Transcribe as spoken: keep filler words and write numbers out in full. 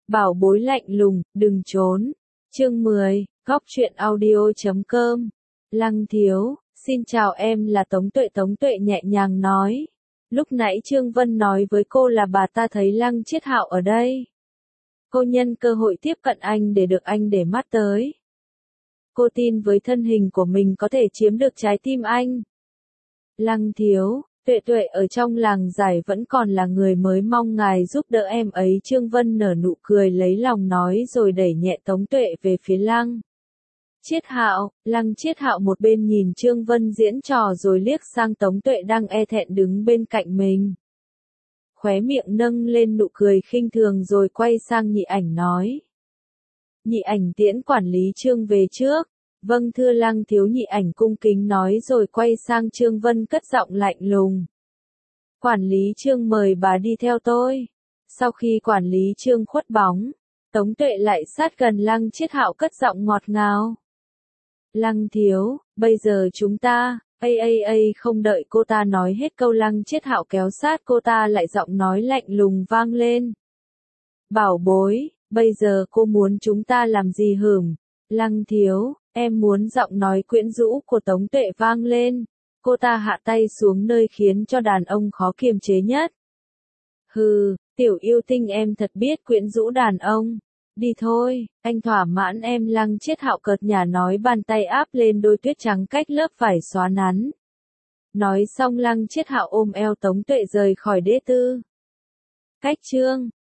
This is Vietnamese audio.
Bảo bối lạnh lùng, đừng trốn. Chương mười, góc truyện audio chấm com. Lăng thiếu, xin chào em là Tống Tuệ. Tống Tuệ nhẹ nhàng nói. Lúc nãy Trương Vân nói với cô là bà ta thấy Lăng Chiết Hạo ở đây. Cô nhân cơ hội tiếp cận anh để được anh để mắt tới. Cô tin với thân hình của mình có thể chiếm được trái tim anh. Lăng thiếu, Tuệ Tuệ ở trong làng giải vẫn còn là người mới, mong ngài giúp đỡ em ấy. Trương Vân nở nụ cười lấy lòng nói rồi đẩy nhẹ Tống Tuệ về phía Lăng Chiết Hạo. Lăng Chiết Hạo một bên nhìn Trương Vân diễn trò rồi liếc sang Tống Tuệ đang e thẹn đứng bên cạnh mình. Khóe miệng nâng lên nụ cười khinh thường rồi quay sang Nhị Ảnh nói. Nhị Ảnh tiễn quản lý Trương về trước. Vâng thưa Lăng thiếu. Nhị Ảnh cung kính nói rồi quay sang Trương Vân cất giọng lạnh lùng. Quản lý Trương mời bà đi theo tôi. Sau khi quản lý Trương khuất bóng, Tống Tuệ lại sát gần Lăng Chiết Hạo cất giọng ngọt ngào. Lăng thiếu, bây giờ chúng ta, a a a không đợi cô ta nói hết câu Lăng Chiết Hạo kéo sát cô ta lại, giọng nói lạnh lùng vang lên. Bảo bối, bây giờ cô muốn chúng ta làm gì hửm? Lăng thiếu, em muốn. Giọng nói quyến rũ của Tống Tuệ vang lên. Cô ta hạ tay xuống nơi khiến cho đàn ông khó kiềm chế nhất. Hừ, tiểu yêu tinh em thật biết quyến rũ đàn ông. Đi thôi, anh thỏa mãn em. Lăng Chiết Hạo cợt nhả nói, bàn tay áp lên đôi tuyết trắng cách lớp vải xóa nắn. Nói xong Lăng Chiết Hạo ôm eo Tống Tuệ rời khỏi đế tư. Cách chương